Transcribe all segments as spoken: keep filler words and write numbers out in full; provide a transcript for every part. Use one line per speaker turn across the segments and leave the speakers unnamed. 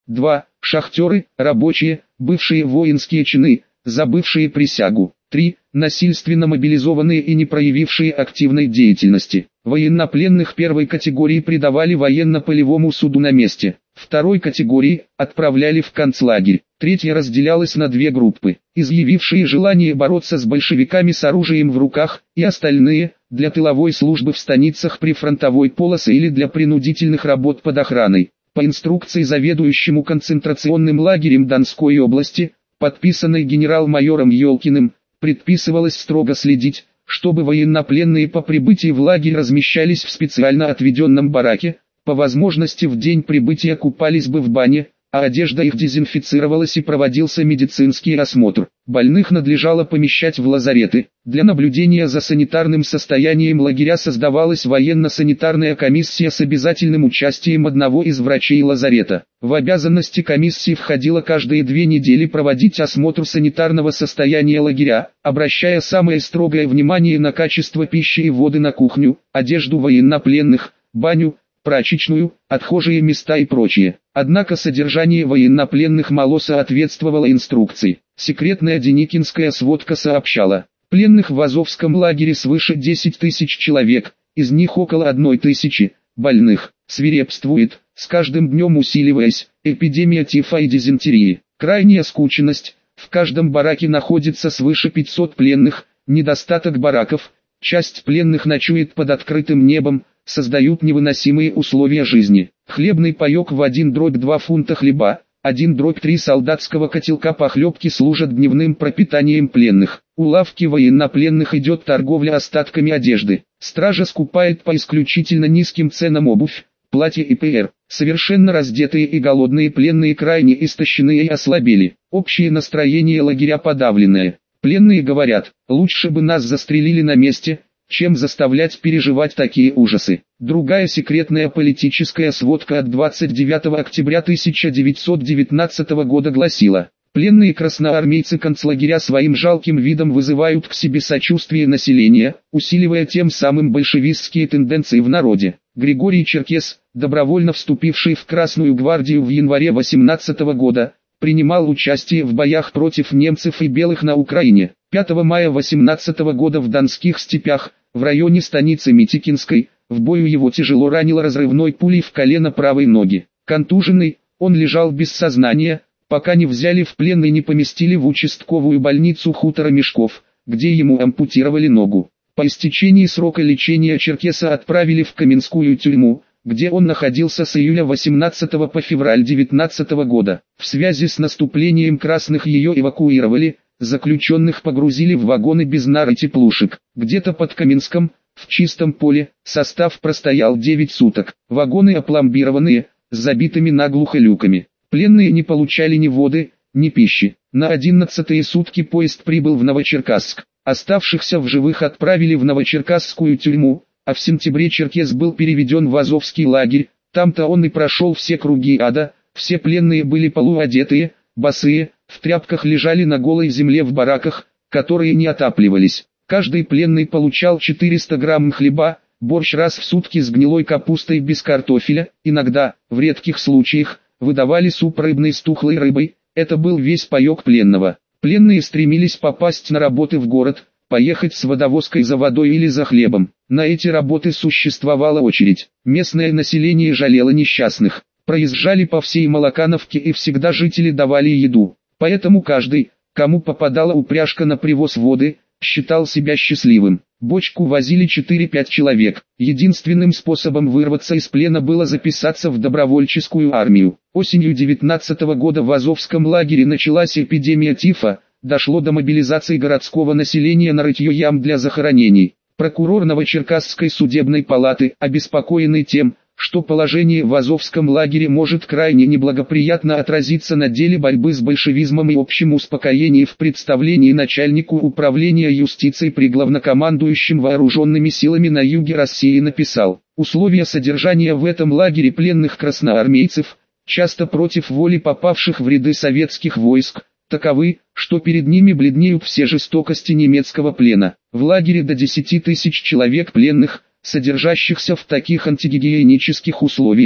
два. Шахтеры, рабочие, бывшие воинские чины, забывшие присягу. три. Насильственно мобилизованные и не проявившие активной деятельности. Военнопленных первой категории предавали военно-полевому суду на месте. Второй категории отправляли в концлагерь. Третья разделялась на две группы: изъявившие желание бороться с большевиками с оружием в руках, и остальные – для тыловой службы в станицах прифронтовой полосы или для принудительных работ под охраной. По инструкции заведующему концентрационным лагерем Донской области, подписанной генерал-майором Ёлкиным, предписывалось строго следить, чтобы военнопленные по прибытии в лагерь размещались в специально отведенном бараке, по возможности в день прибытия купались бы в бане, а одежда их дезинфицировалась и проводился медицинский осмотр. Больных надлежало помещать в лазареты. Для наблюдения за санитарным состоянием лагеря создавалась военно-санитарная комиссия с обязательным участием одного из врачей лазарета. В обязанности комиссии входило каждые две недели проводить осмотр санитарного состояния лагеря, обращая самое строгое внимание на качество пищи и воды на кухню, одежду военнопленных, баню, прачечную, отхожие места и прочее. Однако содержание военнопленных мало соответствовало инструкции. Секретная Деникинская сводка сообщала: пленных в Азовском лагере свыше десяти тысяч человек, из них около одной тысячи больных. Свирепствует, с каждым днем усиливаясь, эпидемия тифа и дизентерии. Крайняя скученность, в каждом бараке находится свыше пятисот пленных, недостаток бараков, часть пленных ночует под открытым небом, создают невыносимые условия жизни. Хлебный паек в один дробь два фунта хлеба, один дробь три солдатского котелка похлебки служат дневным пропитанием пленных. У лавки военнопленных идет торговля остатками одежды. Стража скупает по исключительно низким ценам обувь, платья и ПР. Совершенно раздетые и голодные пленные крайне истощены и ослабели. Общее настроение лагеря подавленное. Пленные говорят: лучше бы нас застрелили на месте, чем заставлять переживать такие ужасы. Другая секретная политическая сводка от двадцать девятого октября тысяча девятьсот девятнадцатого года гласила: пленные красноармейцы концлагеря своим жалким видом вызывают к себе сочувствие населения, усиливая тем самым большевистские тенденции в народе. Григорий Черкес, добровольно вступивший в Красную гвардию в январе восемнадцатого года, принимал участие в боях против немцев и белых на Украине. пятого мая восемнадцатого года в Донских степях, в районе станицы Митикинской, в бою его тяжело ранило разрывной пулей в колено правой ноги. Контуженный, он лежал без сознания, пока не взяли в плен и не поместили в участковую больницу хутора Мешков, где ему ампутировали ногу. По истечении срока лечения Черкеса отправили в Каменскую тюрьму, где он находился с июля восемнадцатого по февраль девятнадцатого года. В связи с наступлением красных ее эвакуировали, заключенных погрузили в вагоны без нар и теплушек. Где-то под Каменском, в чистом поле, состав простоял девять суток. Вагоны опломбированные, с забитыми наглухо люками. Пленные не получали ни воды, ни пищи. На одиннадцатые сутки поезд прибыл в Новочеркасск. Оставшихся в живых отправили в Новочеркасскую тюрьму, а в сентябре Черкес был переведен в Азовский лагерь. Там-то он и прошел все круги ада. Все пленные были полуодетые, босые, в тряпках лежали на голой земле в бараках, которые не отапливались. Каждый пленный получал четыреста грамм хлеба, борщ раз в сутки с гнилой капустой без картофеля, иногда, в редких случаях, выдавали суп рыбный с тухлой рыбой. Это был весь паек пленного. Пленные стремились попасть на работы в город, поехать с водовозкой за водой или за хлебом. На эти работы существовала очередь. Местное население жалело несчастных. Проезжали по всей Молокановке и всегда жители давали еду. Поэтому каждый, кому попадала упряжка на привоз воды, считал себя счастливым. Бочку возили четыре-пять человек. Единственным способом вырваться из плена было записаться в добровольческую армию. Осенью девятнадцатого года в Азовском лагере началась эпидемия тифа, дошло до мобилизации городского населения на рытье ям для захоронений. Прокурор Новочеркасской судебной палаты, обеспокоенный тем, что положение в Азовском лагере может крайне неблагоприятно отразиться на деле борьбы с большевизмом и общем успокоении, в представлении начальнику управления юстиции при главнокомандующем вооруженными силами на юге России написал: условия содержания в этом лагере пленных красноармейцев, часто против воли попавших в ряды советских войск, таковы, что перед ними бледнеют все жестокости немецкого плена. В лагере до десяти тысяч человек пленных, содержащихся в таких антигигиенических условиях,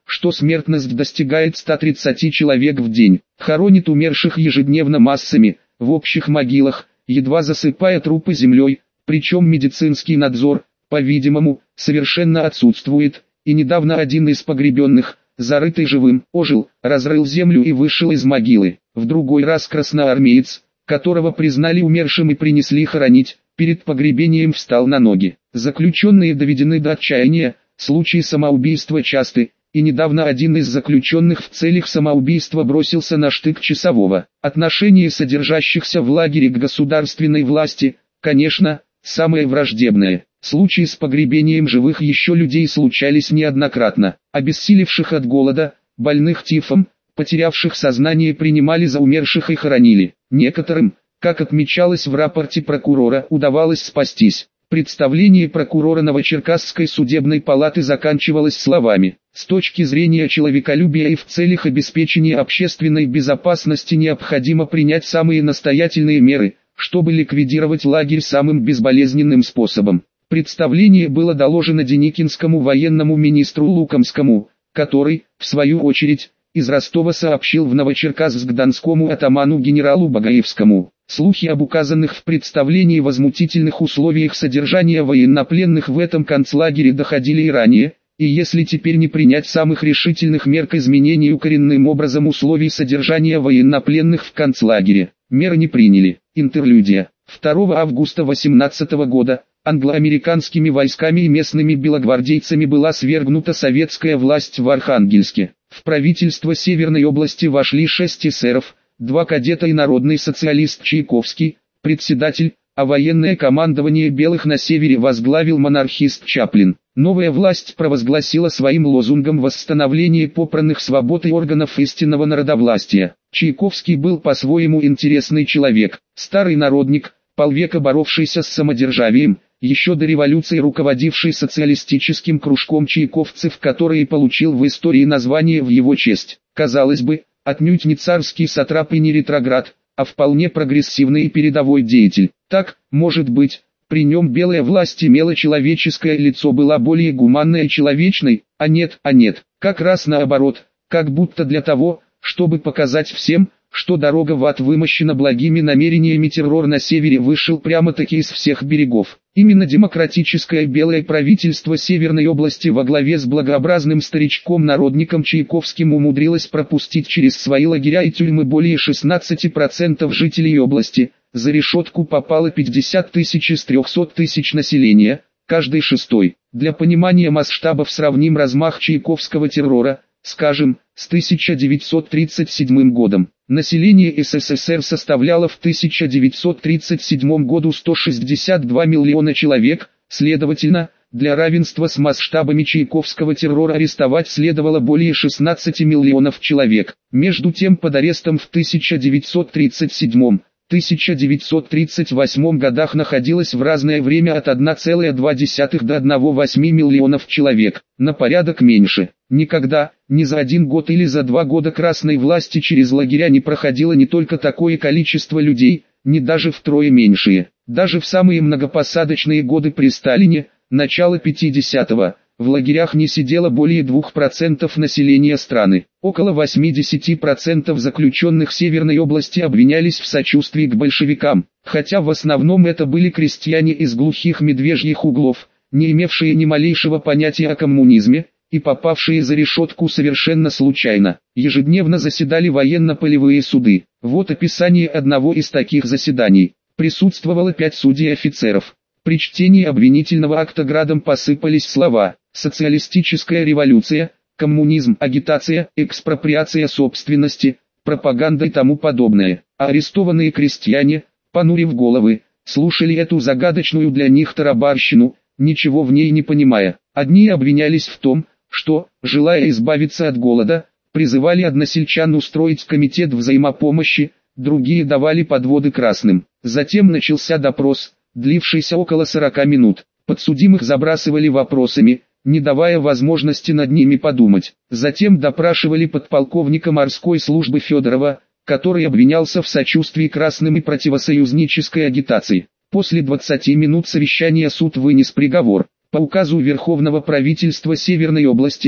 что смертность достигает ста тридцати человек в день. Хоронит умерших ежедневно массами, в общих могилах, едва засыпая трупы землей, причем медицинский надзор, по-видимому, совершенно отсутствует, и недавно один из погребенных, зарытый живым, ожил, разрыл землю и вышел из могилы. В другой раз красноармеец, которого признали умершим и принесли хоронить, перед погребением встал на ноги. Заключенные доведены до отчаяния, случаи самоубийства часты, и недавно один из заключенных в целях самоубийства бросился на штык часового. Отношение содержащихся в лагере к государственной власти, конечно, самое враждебное. Случаи с погребением живых еще людей случались неоднократно. Обессилевших от голода, больных тифом, потерявших сознание принимали за умерших и хоронили. Некоторым, как отмечалось в рапорте прокурора, удавалось спастись. Представление прокурора Новочеркасской судебной палаты заканчивалось словами: «С точки зрения человеколюбия и в целях обеспечения общественной безопасности необходимо принять самые настоятельные меры, чтобы ликвидировать лагерь самым безболезненным способом». Представление было доложено Деникинскому военному министру Лукомскому, который, в свою очередь, из Ростова сообщил в Новочеркасск донскому атаману генералу Багаевскому. Слухи об указанных в представлении возмутительных условиях содержания военнопленных в этом концлагере доходили и ранее, и если теперь не принять самых решительных мер к изменению коренным образом условий содержания военнопленных в концлагере, меры не приняли. Интерлюдия. второго августа восемнадцатого года англо-американскими войсками и местными белогвардейцами была свергнута советская власть в Архангельске. В правительство Северной области вошли шесть эсеров, два кадета и народный социалист Чайковский, председатель, а военное командование белых на севере возглавил монархист Чаплин. Новая власть провозгласила своим лозунгом восстановление попранных свобод и органов истинного народовластия. Чайковский был по-своему интересный человек, старый народник, полвека боровшийся с самодержавием, еще до революции руководивший социалистическим кружком чайковцев, который получил в истории название в его честь. Казалось бы, отнюдь не царский сатрап и не ретроград, а вполне прогрессивный и передовой деятель. Так, может быть, при нем белая власть имела человеческое лицо, была более гуманной и человечной, а нет, а нет, как раз наоборот, как будто для того, чтобы показать всем, что дорога в ад вымощена благими намерениями, террор на севере вышел прямо-таки из всех берегов. Именно демократическое белое правительство Северной области во главе с благообразным старичком-народником Чайковским умудрилось пропустить через свои лагеря и тюрьмы более шестнадцати процентов жителей области. За решетку попало пятьдесят тысяч из трехсот тысяч населения, каждый шестой. Для понимания масштабов сравним размах чайковского террора, скажем, с тысяча девятьсот тридцать седьмым годом. Население СССР составляло в тысяча девятьсот тридцать седьмом году сто шестьдесят два миллиона человек, следовательно, для равенства с масштабами чайковского террора арестовать следовало более шестнадцати миллионов человек. Между тем под арестом в тысяча девятьсот тридцать седьмом — тысяча девятьсот тридцать восьмом годах находилось в разное время от одной целой одной десятой до одной целой восьми десятых миллионов человек, на порядок меньше. Никогда, ни за один год или за два года красной власти через лагеря не проходило не только такое количество людей, ни даже втрое меньшее. Даже в самые многопосадочные годы при Сталине, начало пятидесятого, в лагерях не сидело более двух процентов населения страны. Около восьмидесяти процентов заключенных Северной области обвинялись в сочувствии к большевикам, хотя в основном это были крестьяне из глухих медвежьих углов, не имевшие ни малейшего понятия о коммунизме, и попавшие за решетку совершенно случайно. Ежедневно заседали военно-полевые суды. Вот описание одного из таких заседаний. Присутствовало пять судей и офицеров. При чтении обвинительного акта градом посыпались слова: социалистическая революция, коммунизм, агитация, экспроприация собственности, пропаганда и тому подобное. А арестованные крестьяне, понурив головы, слушали эту загадочную для них тарабарщину, ничего в ней не понимая. Одни обвинялись в том, что, желая избавиться от голода, призывали односельчан устроить комитет взаимопомощи, другие давали подводы красным. Затем начался допрос, длившийся около сорока минут. Подсудимых забрасывали вопросами, не давая возможности над ними подумать. Затем допрашивали подполковника морской службы Федорова, который обвинялся в сочувствии красным и противосоюзнической агитации. После двадцати минут совещания суд вынес приговор. По указу Верховного правительства Северной области,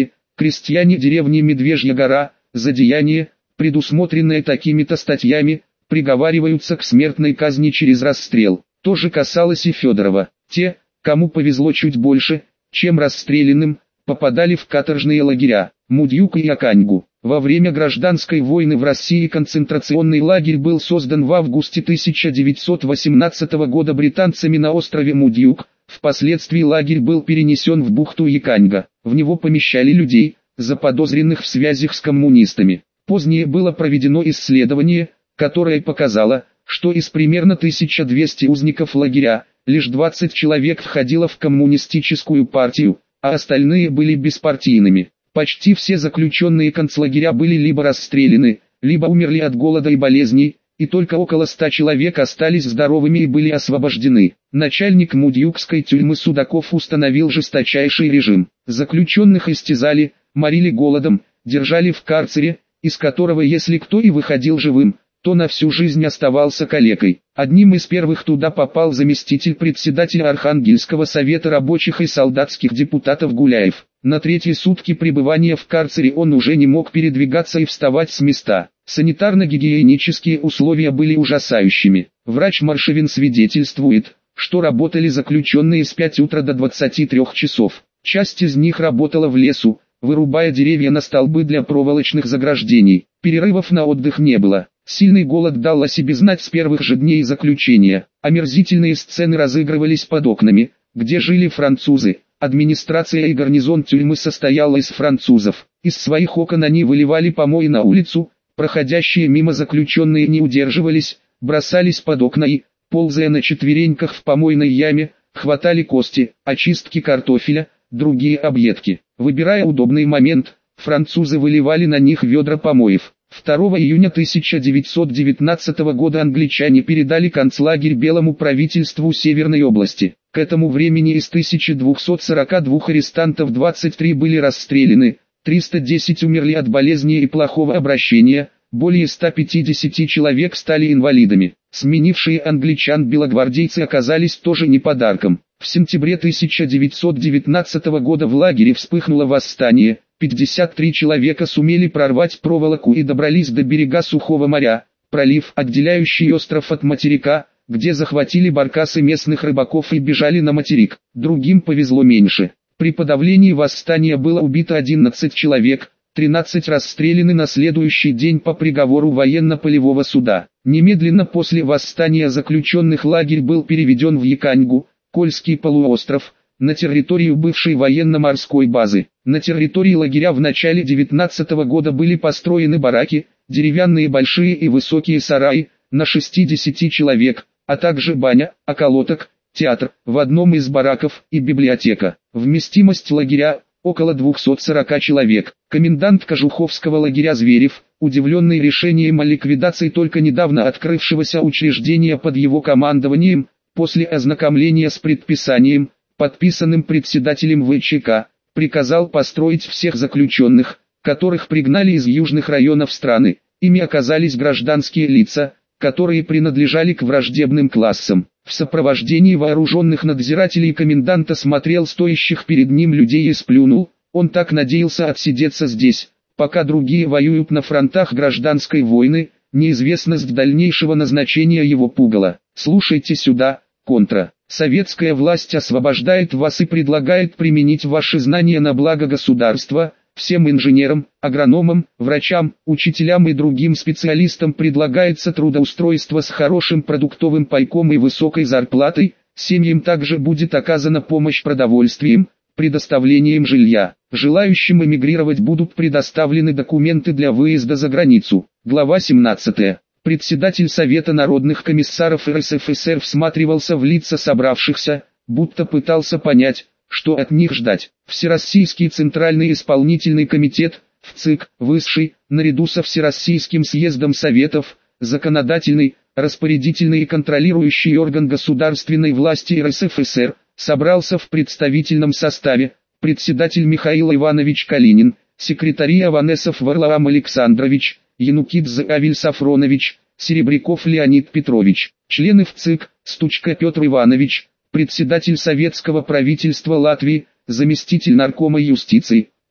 Крестьяне деревни Медвежья гора, за деяние, предусмотренное такими-то статьями, приговариваются к смертной казни через расстрел. То же касалось и Федорова. Те, кому повезло чуть больше, чем расстрелянным, попадали в каторжные лагеря, Мудьюк и Яканьгу. Во время гражданской войны в России концентрационный лагерь был создан в августе тысяча девятьсот восемнадцатого года британцами на острове Мудьюк. Впоследствии лагерь был перенесен в бухту Яканьга. В него помещали людей, заподозренных в связях с коммунистами. Позднее было проведено исследование, которое показало, что из примерно тысячи двухсот узников лагеря, лишь двадцать человек входило в коммунистическую партию, а остальные были беспартийными. Почти все заключенные концлагеря были либо расстреляны, либо умерли от голода и болезней, и только около ста человек остались здоровыми и были освобождены. Начальник Мудьюкской тюрьмы Судаков установил жесточайший режим. Заключенных истязали, морили голодом, держали в карцере, из которого если кто и выходил живым, то на всю жизнь оставался калекой. Одним из первых туда попал заместитель председателя Архангельского совета рабочих и солдатских депутатов Гуляев. На третьи сутки пребывания в карцере он уже не мог передвигаться и вставать с места. Санитарно-гигиенические условия были ужасающими. Врач Маршевин свидетельствует, что работали заключенные с пяти утра до двадцати трёх часов. Часть из них работала в лесу, вырубая деревья на столбы для проволочных заграждений. Перерывов на отдых не было. Сильный голод дал о себе знать с первых же дней заключения. Омерзительные сцены разыгрывались под окнами, где жили французы. Администрация и гарнизон тюрьмы состояла из французов. Из своих окон они выливали помои на улицу, проходящие мимо заключенные не удерживались, бросались под окна и, ползая на четвереньках в помойной яме, хватали кости, очистки картофеля, другие объедки. Выбирая удобный момент, французы выливали на них ведра помоев. второго июня тысяча девятьсот девятнадцатого года англичане передали концлагерь белому правительству Северной области. К этому времени из тысячи двухсот сорока двух арестантов двадцать три были расстреляны, триста десять умерли от болезни и плохого обращения, более ста пятидесяти человек стали инвалидами. Сменившие англичан белогвардейцы оказались тоже не подарком. В сентябре тысяча девятьсот девятнадцатого года в лагере вспыхнуло восстание. пятьдесят три человека сумели прорвать проволоку и добрались до берега Сухого моря, пролив, отделяющий остров от материка, где захватили баркасы местных рыбаков и бежали на материк. Другим повезло меньше. При подавлении восстания было убито одиннадцать человек, тринадцать расстреляны на следующий день по приговору военно-полевого суда. Немедленно после восстания заключенных лагерь был переведен в Яканьгу, Кольский полуостров, на территорию бывшей военно-морской базы. На территории лагеря в начале девятнадцатого года были построены бараки, деревянные большие и высокие сараи, на шестьдесят человек, а также баня, околоток, театр, в одном из бараков и библиотека. Вместимость лагеря – около двухсот сорока человек. Комендант Кожуховского лагеря Зверев, удивленный решением о ликвидации только недавно открывшегося учреждения под его командованием, после ознакомления с предписанием, подписанным председателем ВЧК, приказал построить всех заключенных, которых пригнали из южных районов страны. Ими оказались гражданские лица, которые принадлежали к враждебным классам. В сопровождении вооруженных надзирателей коменданта смотрел стоящих перед ним людей и сплюнул. Он так надеялся отсидеться здесь, пока другие воюют на фронтах гражданской войны. Неизвестность дальнейшего назначения его пугала. «Слушайте сюда, контра. Советская власть освобождает вас и предлагает применить ваши знания на благо государства. Всем инженерам, агрономам, врачам, учителям и другим специалистам предлагается трудоустройство с хорошим продуктовым пайком и высокой зарплатой. Семьям также будет оказана помощь продовольствием, предоставлением жилья. Желающим эмигрировать будут предоставлены документы для выезда за границу». Глава семнадцатая. Председатель Совета народных комиссаров РСФСР всматривался в лица собравшихся, будто пытался понять, что от них ждать. Всероссийский Центральный исполнительный комитет, ВЦИК, высший, наряду со Всероссийским съездом Советов, законодательный, распорядительный и контролирующий орган государственной власти РСФСР, собрался в представительном составе: председатель Михаил Иванович Калинин, секретари Аванесов Варлаам Александрович, Янукидзе Авель Сафронович, Серебряков Леонид Петрович, члены ВЦИК: Стучка Петр Иванович, председатель советского правительства Латвии, заместитель наркома юстиции,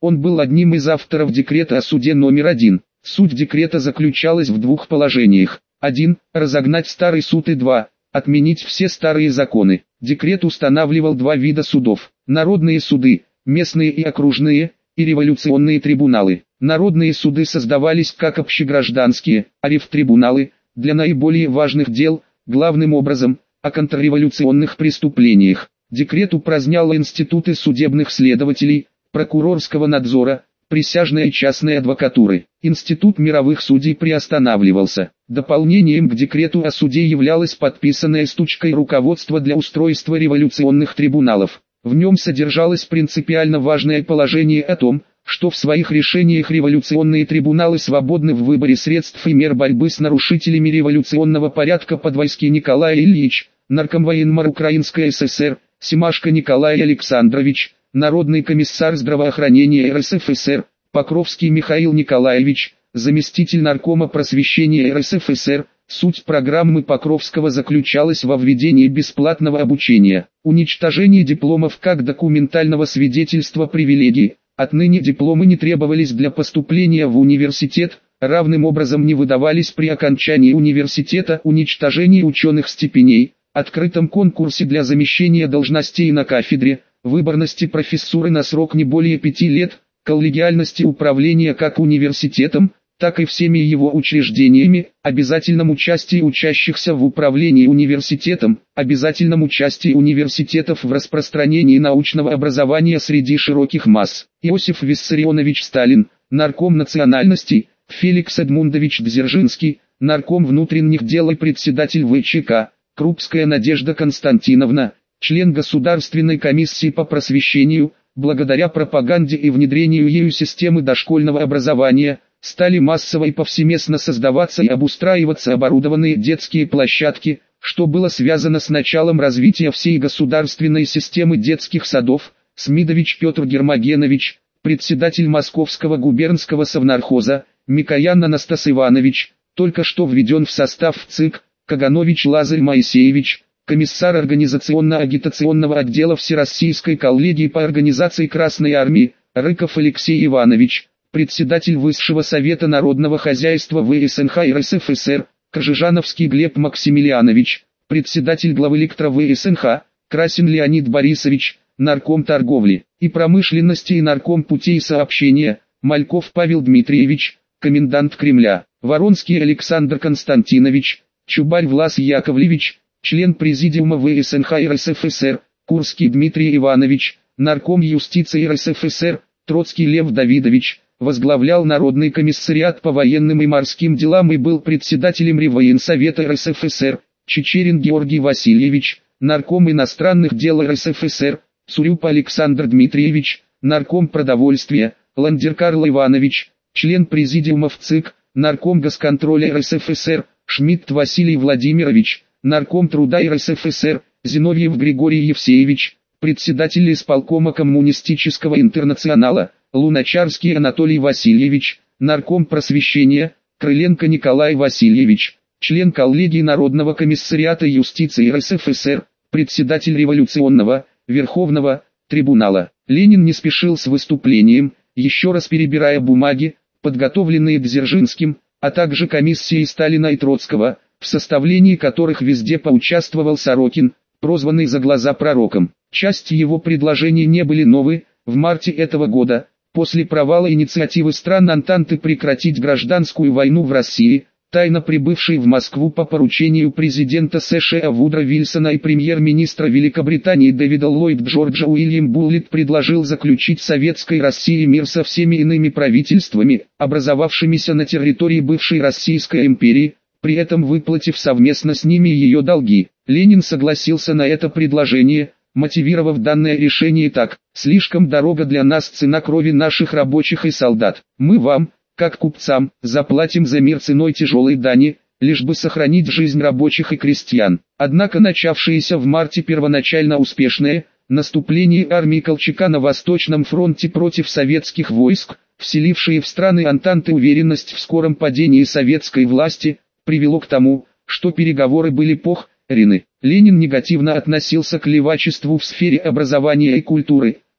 Он был одним из авторов декрета о суде номер один. Суть декрета заключалась в двух положениях. один. Разогнать старый суд и два. Отменить все старые законы. Декрет устанавливал два вида судов. Народные суды, местные и окружные, и революционные трибуналы. Народные суды создавались как общегражданские, а ревтрибуналы – для наиболее важных дел, главным образом, о контрреволюционных преступлениях. Декрет упразднял институты судебных следователей, прокурорского надзора, присяжной и частной адвокатуры. Институт мировых судей приостанавливался. Дополнением к декрету о суде являлось подписанное стучкой руководство для устройства революционных трибуналов. В нем содержалось принципиально важное положение о том, что в своих решениях революционные трибуналы свободны в выборе средств и мер борьбы с нарушителями революционного порядка Подвойский Николай Ильич, наркомвоенмар Украинской ССР, Семашко Николай Александрович, Народный комиссар здравоохранения РСФСР, Покровский Михаил Николаевич, заместитель наркома просвещения РСФСР. Суть программы Покровского заключалась во введении бесплатного обучения, уничтожении дипломов как документального свидетельства привилегий. Отныне дипломы не требовались для поступления в университет, равным образом не выдавались при окончании университета, уничтожении ученых степеней, открытом конкурсе для замещения должностей на кафедре, выборности профессуры на срок не более пяти лет, коллегиальности управления как университетом, так и всеми его учреждениями, обязательном участии учащихся в управлении университетом, обязательном участии университетов в распространении научного образования среди широких масс. Иосиф Виссарионович Сталин, нарком национальностей, Феликс Эдмундович Дзержинский, нарком внутренних дел и председатель ВЧК, Крупская Надежда Константиновна, член Государственной комиссии по просвещению, благодаря пропаганде и внедрению ею системы дошкольного образования, стали массово и повсеместно создаваться и обустраиваться оборудованные детские площадки, что было связано с началом развития всей государственной системы детских садов. Смидович Петр Гермогенович, председатель Московского губернского совнархоза, Микоян Анастас Иванович, только что введен в состав ЦИК, Каганович Лазарь Моисеевич, комиссар организационно-агитационного отдела Всероссийской коллегии по организации Красной Армии, Рыков Алексей Иванович, председатель Высшего совета народного хозяйства ВСНХ РСФСР, Кожижановский Глеб Максимилианович, председатель главы Электро ВСНХ, Красин Леонид Борисович, нарком торговли и промышленности и нарком путей сообщения, Мальков Павел Дмитриевич, комендант Кремля, Воронский Александр Константинович, Чубарь Влас Яковлевич, член президиума ВСНХ РСФСР, Курский Дмитрий Иванович, нарком юстиции РСФСР, Троцкий Лев Давидович, возглавлял Народный комиссариат по военным и морским делам и был председателем Реввоенсовета РСФСР, Чечерин Георгий Васильевич, нарком иностранных дел РСФСР, Цурюп Александр Дмитриевич, нарком продовольствия, Ландер Карл Иванович, член президиума ЦИК, нарком госконтроля РСФСР, Шмидт Василий Владимирович, нарком труда РСФСР, Зиновьев Григорий Евсеевич, председатель исполкома Коммунистического интернационала, Луначарский Анатолий Васильевич, нарком просвещения, Крыленко Николай Васильевич, член коллегии Народного комиссариата юстиции РСФСР, председатель революционного, Верховного, трибунала. Ленин не спешил с выступлением, еще раз перебирая бумаги, подготовленные Дзержинским, а также комиссией Сталина и Троцкого, в составлении которых везде поучаствовал Сорокин, прозванный за глаза пророком. Части его предложений не были новые. В марте этого года, после провала инициативы стран Антанты прекратить гражданскую войну в России, тайно прибывший в Москву по поручению президента США Вудро Вильсона и премьер-министра Великобритании Дэвида Ллойд Джорджа Уильям Буллит предложил заключить Советской России мир со всеми иными правительствами, образовавшимися на территории бывшей Российской империи, при этом выплатив совместно с ними ее долги. Ленин согласился на это предложение, мотивировав данное решение так: «Слишком дорога для нас цена крови наших рабочих и солдат. Мы вам, как купцам, заплатим за мир ценой тяжелой дани, лишь бы сохранить жизнь рабочих и крестьян». Однако начавшееся в марте первоначально успешное наступление армии Колчака на Восточном фронте против советских войск, вселившие в страны Антанты уверенность в скором падении советской власти, привело к тому, что переговоры были похорены. Ленин негативно относился к левачеству в сфере образования и культуры,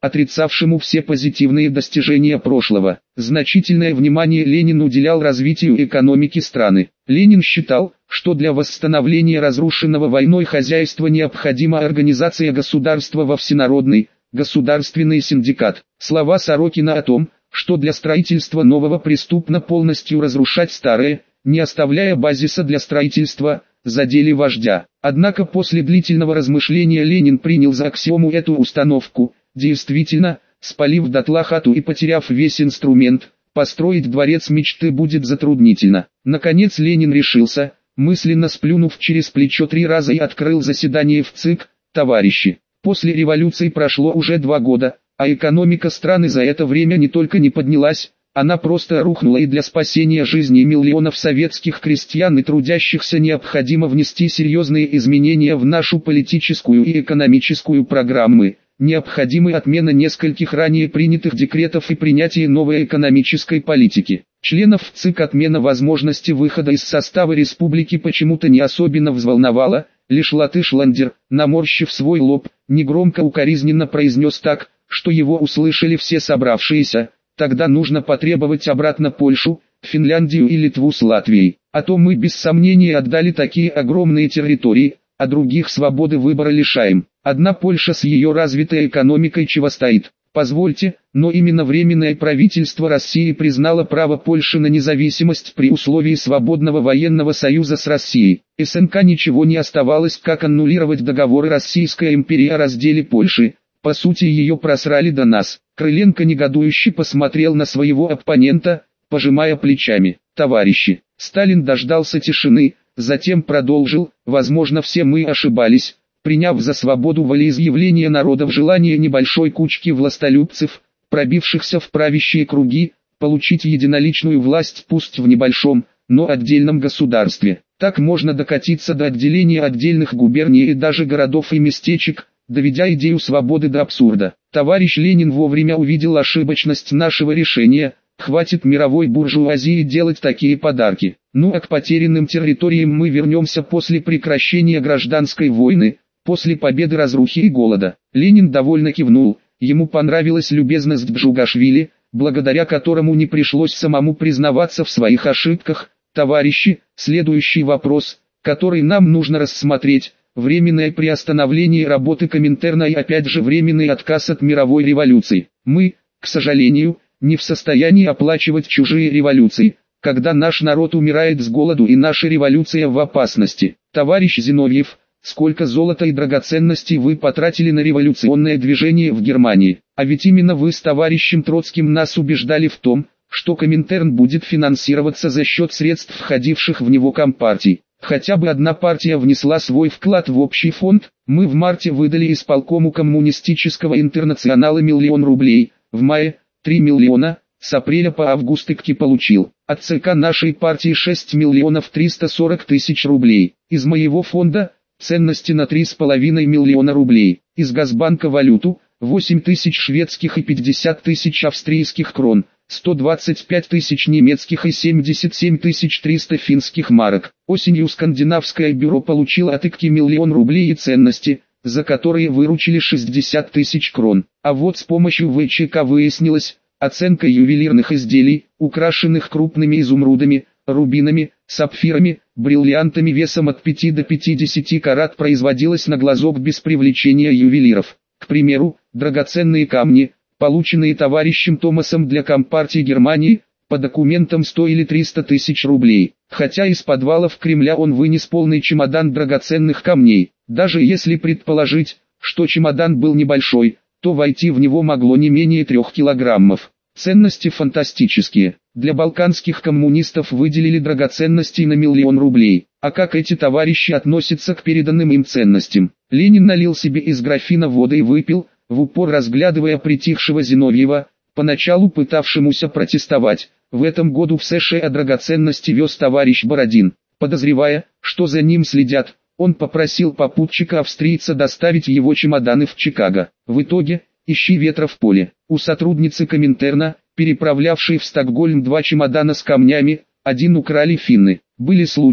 отрицавшему все позитивные достижения прошлого. Значительное внимание Ленин уделял развитию экономики страны. Ленин считал, что для восстановления разрушенного войной хозяйства необходима организация государства во всенародный, государственный синдикат. Слова Сорокина о том, что для строительства нового преступно полностью разрушать старое, не оставляя базиса для строительства, задели вождя. Однако после длительного размышления Ленин принял за аксиому эту установку. Действительно, спалив дотла хату и потеряв весь инструмент, построить дворец мечты будет затруднительно. Наконец Ленин решился, мысленно сплюнув через плечо три раза, и открыл заседание в ЦИК. Товарищи, после революции прошло уже два года, а экономика страны за это время не только не поднялась, она просто рухнула, и для спасения жизни миллионов советских крестьян и трудящихся необходимо внести серьезные изменения в нашу политическую и экономическую программы. Необходимы отмена нескольких ранее принятых декретов и принятие новой экономической политики. Членов ЦИК отмена возможности выхода из состава республики почему-то не особенно взволновала, лишь латыш Ландер, наморщив свой лоб, негромко укоризненно произнес так, что его услышали все собравшиеся: тогда нужно потребовать обратно Польшу, Финляндию и Литву с Латвией, а то мы без сомнения отдали такие огромные территории, а других свободы выбора лишаем. Одна Польша с ее развитой экономикой чего стоит? Позвольте, но именно Временное правительство России признало право Польши на независимость при условии свободного военного союза с Россией. СНК ничего не оставалось, как аннулировать договоры Российской империи о разделе Польши. По сути, ее просрали до нас. Крыленко негодующе посмотрел на своего оппонента, пожимая плечами. Товарищи, Сталин дождался тишины, затем продолжил: возможно, все мы ошибались, приняв за свободу волеизъявления народа в желание небольшой кучки властолюбцев, пробившихся в правящие круги, получить единоличную власть пусть в небольшом, но отдельном государстве. Так можно докатиться до отделения отдельных губерний и даже городов и местечек, доведя идею свободы до абсурда. Товарищ Ленин вовремя увидел ошибочность нашего решения. Хватит мировой буржуазии делать такие подарки. Ну а к потерянным территориям мы вернемся после прекращения гражданской войны, после победы разрухи и голода. Ленин довольно кивнул, ему понравилась любезность Джугашвили, благодаря которому не пришлось самому признаваться в своих ошибках. Товарищи, следующий вопрос, который нам нужно рассмотреть: временное приостановление работы Коминтерна и опять же временный отказ от мировой революции. Мы, к сожалению, не в состоянии оплачивать чужие революции, когда наш народ умирает с голоду и наша революция в опасности. Товарищ Зиновьев, сколько золота и драгоценностей вы потратили на революционное движение в Германии? А ведь именно вы с товарищем Троцким нас убеждали в том, что Коминтерн будет финансироваться за счет средств входивших в него компартий. Хотя бы одна партия внесла свой вклад в общий фонд. Мы в марте выдали исполкому коммунистического интернационала миллион рублей, в мае – три миллиона, с апреля по август ИКТИ получил от ЦК нашей партии шесть миллионов триста сорок тысяч рублей. Из моего фонда – ценности на три с половиной миллиона рублей. Из Газбанка валюту – восемь тысяч шведских и пятьдесят тысяч австрийских крон, сто двадцать пять тысяч немецких и семьдесят семь тысяч триста финских марок. Осенью скандинавское бюро получило от ИКТИ миллион рублей и ценности, за которые выручили шестьдесят тысяч крон. А вот с помощью ВЧК выяснилось, оценка ювелирных изделий, украшенных крупными изумрудами, рубинами, сапфирами, бриллиантами весом от пяти до пятидесяти карат производилась на глазок без привлечения ювелиров. К примеру, драгоценные камни, полученные товарищем Томасом для Компартии Германии, по документам стоили триста тысяч рублей. Хотя из подвалов Кремля он вынес полный чемодан драгоценных камней. Даже если предположить, что чемодан был небольшой, то войти в него могло не менее трех килограммов. Ценности фантастические. Для балканских коммунистов выделили драгоценностей на миллион рублей. А как эти товарищи относятся к переданным им ценностям? Ленин налил себе из графина воды и выпил, в упор разглядывая притихшего Зиновьева, поначалу пытавшемуся протестовать. В этом году в США драгоценности вез товарищ Бородин. Подозревая, что за ним следят, он попросил попутчика-австрийца доставить его чемоданы в Чикаго. В итоге, ищи ветра в поле. У сотрудницы Коминтерна, переправлявшей в Стокгольм два чемодана с камнями, один украли финны. Были случаи,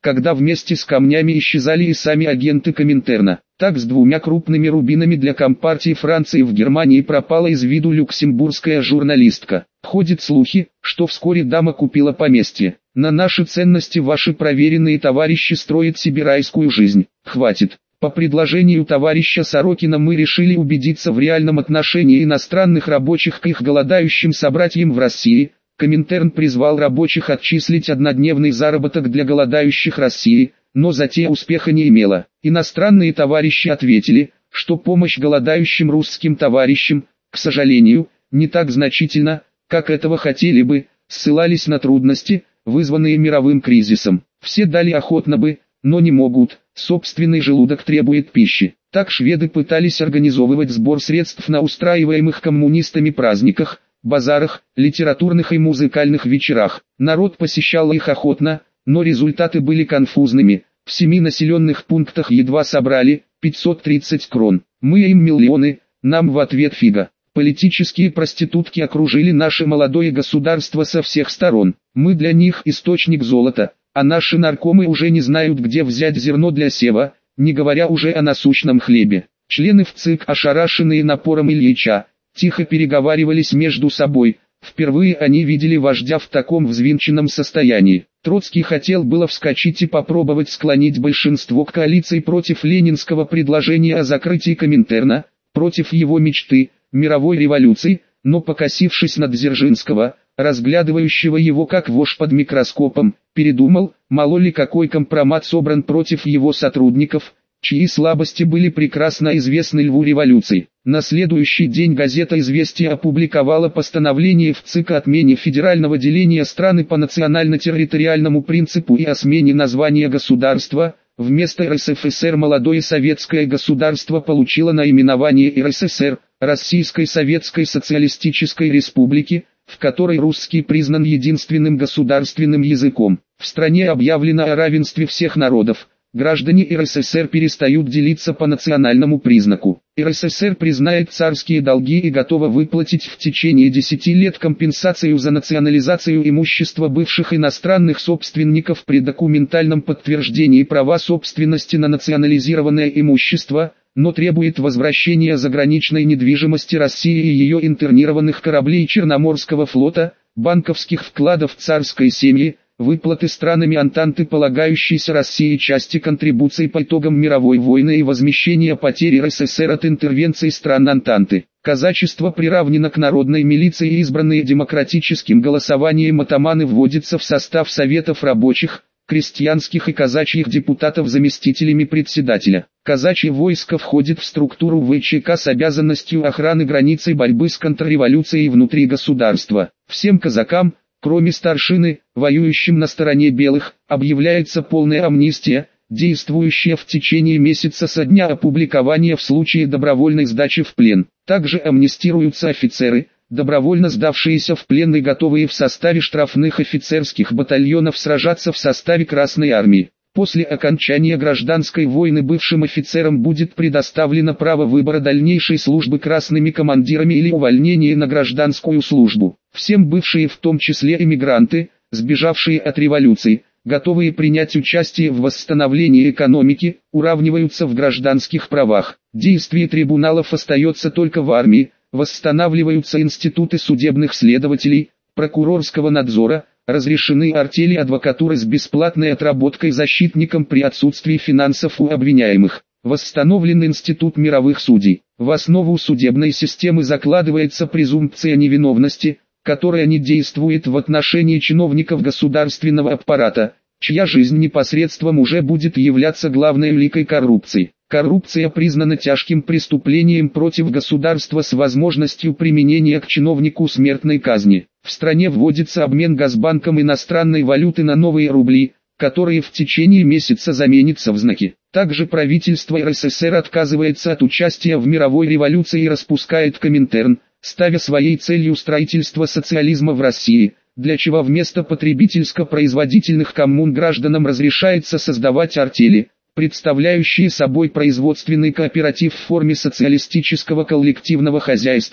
когда вместе с камнями исчезали и сами агенты Коминтерна. Так с двумя крупными рубинами для Компартии Франции в Германии пропала из виду люксембургская журналистка. Ходят слухи, что вскоре дама купила поместье. На наши ценности ваши проверенные товарищи строят себе райскую жизнь. Хватит. По предложению товарища Сорокина мы решили убедиться в реальном отношении иностранных рабочих к их голодающим собратьям в России. Коминтерн призвал рабочих отчислить однодневный заработок для голодающих России, но затея успеха не имела. Иностранные товарищи ответили, что помощь голодающим русским товарищам, к сожалению, не так значительна, как этого хотели бы, ссылались на трудности, вызванные мировым кризисом. Все дали охотно бы, но не могут, собственный желудок требует пищи. Так шведы пытались организовывать сбор средств на устраиваемых коммунистами праздниках, базарах, литературных и музыкальных вечерах. Народ посещал их охотно, но результаты были конфузными. В семи населенных пунктах едва собрали пятьсот тридцать крон. Мы им миллионы, нам в ответ фига. Политические проститутки окружили наше молодое государство со всех сторон. Мы для них источник золота, а наши наркомы уже не знают, где взять зерно для сева, не говоря уже о насущном хлебе. Члены в ЦИК, ошарашенные напором Ильича, тихо переговаривались между собой. Впервые они видели вождя в таком взвинченном состоянии. Троцкий хотел было вскочить и попробовать склонить большинство к коалиции против ленинского предложения о закрытии Коминтерна, против его мечты, мировой революции, но покосившись на Дзержинского, разглядывающего его как вошь под микроскопом, передумал, мало ли какой компромат собран против его сотрудников, чьи слабости были прекрасно известны льву революции. На следующий день газета «Известия» опубликовала постановление в ЦИК о отмене федерального деления страны по национально-территориальному принципу и о смене названия государства. Вместо эр эс эф эс эр молодое советское государство получило наименование эр эс эс эр, Российской Советской Социалистической Республики, в которой русский признан единственным государственным языком. В стране объявлено о равенстве всех народов. Граждане эр эс эс эр перестают делиться по национальному признаку. эр эс эс эр признает царские долги и готова выплатить в течение десяти лет компенсацию за национализацию имущества бывших иностранных собственников при документальном подтверждении права собственности на национализированное имущество, но требует возвращения заграничной недвижимости России и ее интернированных кораблей Черноморского флота, банковских вкладов царской семьи, выплаты странами Антанты полагающейся России части контрибуций по итогам мировой войны и возмещения потерь эр эс эс эр от интервенций стран Антанты. Казачество приравнено к народной милиции и избранные демократическим голосованием атаманы вводятся в состав советов рабочих, крестьянских и казачьих депутатов заместителями председателя. Казачье войско входит в структуру вэ че ка с обязанностью охраны границ и борьбы с контрреволюцией внутри государства. Всем казакам, кроме старшины, воюющим на стороне белых, объявляется полная амнистия, действующая в течение месяца со дня опубликования в случае добровольной сдачи в плен. Также амнистируются офицеры, добровольно сдавшиеся в плен и готовые в составе штрафных офицерских батальонов сражаться в составе Красной Армии. После окончания гражданской войны бывшим офицерам будет предоставлено право выбора дальнейшей службы красными командирами или увольнения на гражданскую службу. Всем бывшие, в том числе эмигранты, сбежавшие от революции, готовые принять участие в восстановлении экономики, уравниваются в гражданских правах. Действие трибуналов остается только в армии, восстанавливаются институты судебных следователей, прокурорского надзора, разрешены артели адвокатуры с бесплатной отработкой защитникам при отсутствии финансов у обвиняемых. Восстановлен институт мировых судей. В основу судебной системы закладывается презумпция невиновности, которая не действует в отношении чиновников государственного аппарата, чья жизнь непосредством уже будет являться главной уликой коррупции. Коррупция признана тяжким преступлением против государства с возможностью применения к чиновнику смертной казни. В стране вводится обмен Госбанком иностранной валюты на новые рубли, которые в течение месяца заменятся в знаки. Также правительство эр эс эс эр отказывается от участия в мировой революции и распускает Коминтерн, ставя своей целью строительство социализма в России, для чего вместо потребительско-производительных коммун гражданам разрешается создавать артели, представляющие собой производственный кооператив в форме социалистического коллективного хозяйства,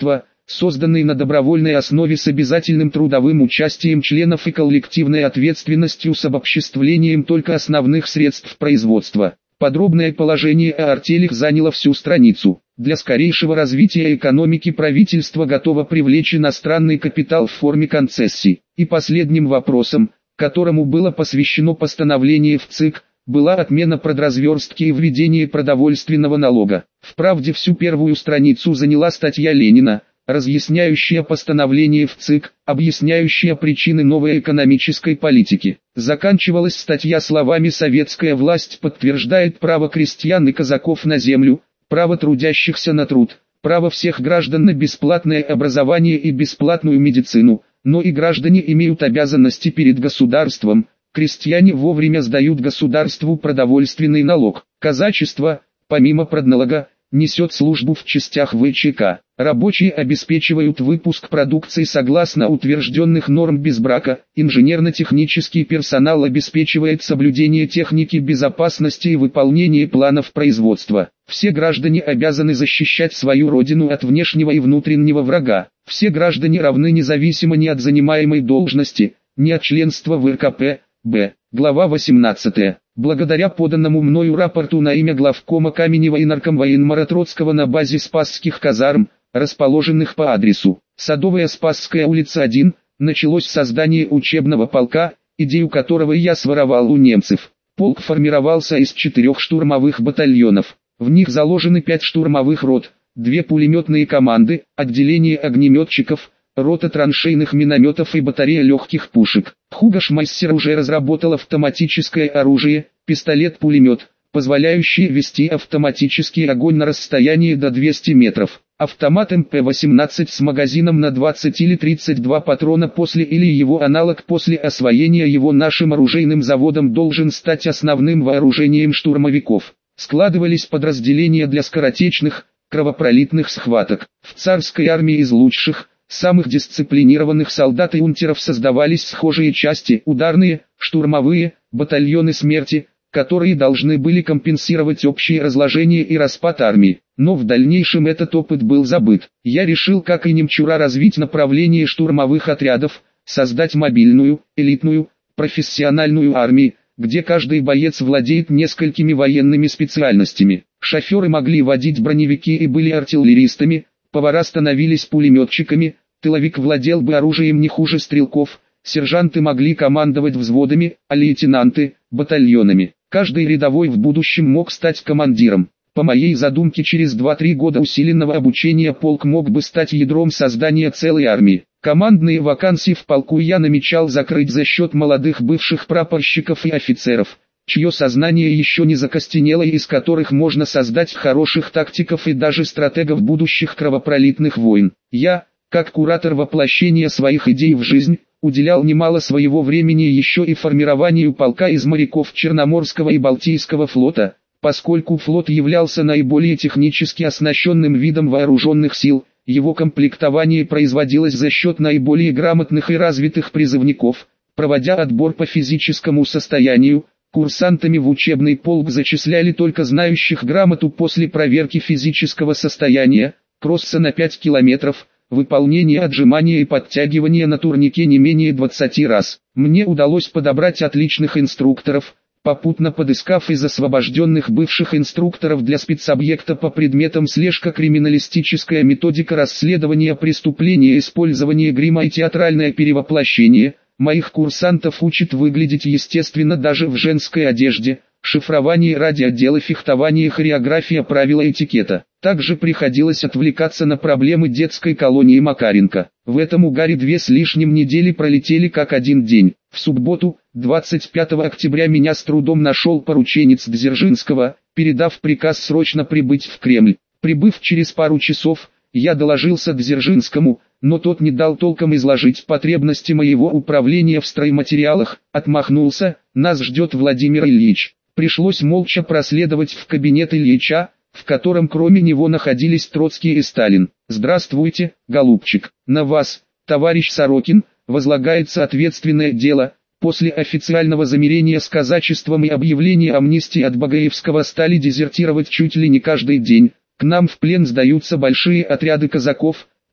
созданный на добровольной основе с обязательным трудовым участием членов и коллективной ответственностью с обобществлением только основных средств производства. Подробное положение о артелях заняло всю страницу. Для скорейшего развития экономики правительство готово привлечь иностранный капитал в форме концессий. И последним вопросом, которому было посвящено постановление в ЦИК, была отмена продразверстки и введение продовольственного налога. В «Правде» всю первую страницу заняла статья Ленина, разъясняющая постановление в ЦИК, объясняющая причины новой экономической политики. Заканчивалась статья словами «Советская власть подтверждает право крестьян и казаков на землю, право трудящихся на труд, право всех граждан на бесплатное образование и бесплатную медицину, но и граждане имеют обязанности перед государством, крестьяне вовремя сдают государству продовольственный налог. Казачество, помимо продналога, несет службу в частях ВЧК. Рабочие обеспечивают выпуск продукции согласно утвержденных норм без брака, инженерно-технический персонал обеспечивает соблюдение техники безопасности и выполнение планов производства. Все граждане обязаны защищать свою родину от внешнего и внутреннего врага. Все граждане равны независимо ни от занимаемой должности, ни от членства в РКП. Б. Глава восемнадцатая. Благодаря поданному мною рапорту на имя главкома Каменева и наркомвоенмара Троцкого на базе Спасских казарм, расположенных по адресу Садовая Спасская улица один, началось создание учебного полка, идею которого я своровал у немцев. Полк формировался из четырех штурмовых батальонов. В них заложены пять штурмовых рот, две пулеметные команды, отделение огнеметчиков, рота траншейных минометов и батарея легких пушек. Хугашмайстер уже разработал автоматическое оружие, пистолет-пулемет, позволяющий вести автоматический огонь на расстоянии до двухсот метров. Автомат эм пэ восемнадцать с магазином на двадцать или тридцать два патрона после или его аналог после освоения его нашим оружейным заводом должен стать основным вооружением штурмовиков. Складывались подразделения для скоротечных, кровопролитных схваток. В царской армии из лучших, самых дисциплинированных солдат и унтеров создавались схожие части, ударные, штурмовые, батальоны смерти, которые должны были компенсировать общее разложение и распад армии. Но в дальнейшем этот опыт был забыт. Я решил, как и немчура, развить направление штурмовых отрядов, создать мобильную, элитную, профессиональную армию, где каждый боец владеет несколькими военными специальностями. Шоферы могли водить броневики и были артиллеристами, повара становились пулеметчиками, тыловик владел бы оружием не хуже стрелков, сержанты могли командовать взводами, а лейтенанты – батальонами. Каждый рядовой в будущем мог стать командиром. По моей задумке, через два-три года усиленного обучения полк мог бы стать ядром создания целой армии. Командные вакансии в полку я намечал закрыть за счет молодых бывших прапорщиков и офицеров, чье сознание еще не закостенело и из которых можно создать хороших тактиков и даже стратегов будущих кровопролитных войн. Я, как куратор воплощения своих идей в жизнь, уделял немало своего времени еще и формированию полка из моряков Черноморского и Балтийского флота, поскольку флот являлся наиболее технически оснащенным видом вооруженных сил. Его комплектование производилось за счет наиболее грамотных и развитых призывников. Проводя отбор по физическому состоянию, курсантами в учебный полк зачисляли только знающих грамоту после проверки физического состояния, кросса на пять километров, выполнение отжимания и подтягивания на турнике не менее двадцати раз. Мне удалось подобрать отличных инструкторов, попутно подыскав из освобожденных бывших инструкторов для спецобъекта по предметам слежка, криминалистическая методика расследования преступления, использование грима и театральное перевоплощение. Моих курсантов учат выглядеть естественно даже в женской одежде, шифрование радиоотдела, фехтование, хореография, правила этикета. Также приходилось отвлекаться на проблемы детской колонии Макаренко. В этом угаре две с лишним недели пролетели как один день. В субботу, двадцать пятого октября, меня с трудом нашел порученец Дзержинского, передав приказ срочно прибыть в Кремль. Прибыв через пару часов, я доложился Дзержинскому, но тот не дал толком изложить потребности моего управления в стройматериалах, отмахнулся: «Нас ждет Владимир Ильич». Пришлось молча проследовать в кабинет Ильича, в котором кроме него находились Троцкий и Сталин. «Здравствуйте, голубчик. На вас, товарищ Сорокин, возлагается ответственное дело. После официального замирения с казачеством и объявления амнистии от Багаевского стали дезертировать чуть ли не каждый день. К нам в плен сдаются большие отряды казаков,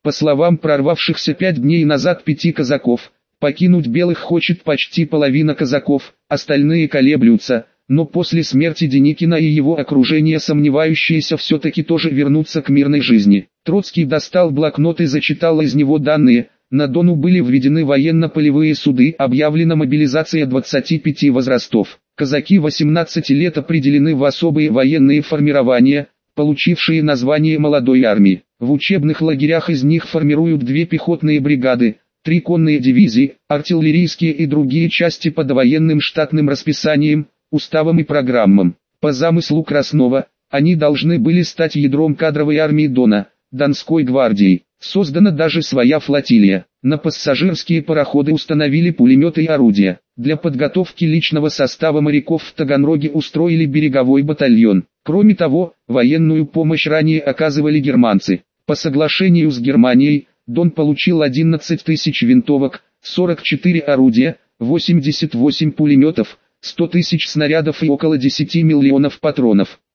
По словам прорвавшихся пять дней назад пяти казаков, покинуть Белых хочет почти половина казаков, остальные колеблются, но после смерти Деникина и его окружения сомневающиеся все-таки тоже вернутся к мирной жизни. Троцкий достал блокнот и зачитал из него данные. На Дону были введены военно-полевые суды, объявлена мобилизация двадцати пяти возрастов. Казаки восемнадцати лет определены в особые военные формирования, получившие название молодой армии. В учебных лагерях из них формируют две пехотные бригады, три конные дивизии, артиллерийские и другие части под военным штатным расписанием, уставом и программам. По замыслу Краснова, они должны были стать ядром кадровой армии Дона, Донской гвардии. Создана даже своя флотилия. На пассажирские пароходы установили пулеметы и орудия. Для подготовки личного состава моряков в Таганроге устроили береговой батальон. Кроме того, военную помощь ранее оказывали германцы. По соглашению с Германией, Дон получил одиннадцать тысяч винтовок, сорок четыре орудия, восемьдесят восемь пулеметов, сто тысяч снарядов и около десяти миллионов патронов.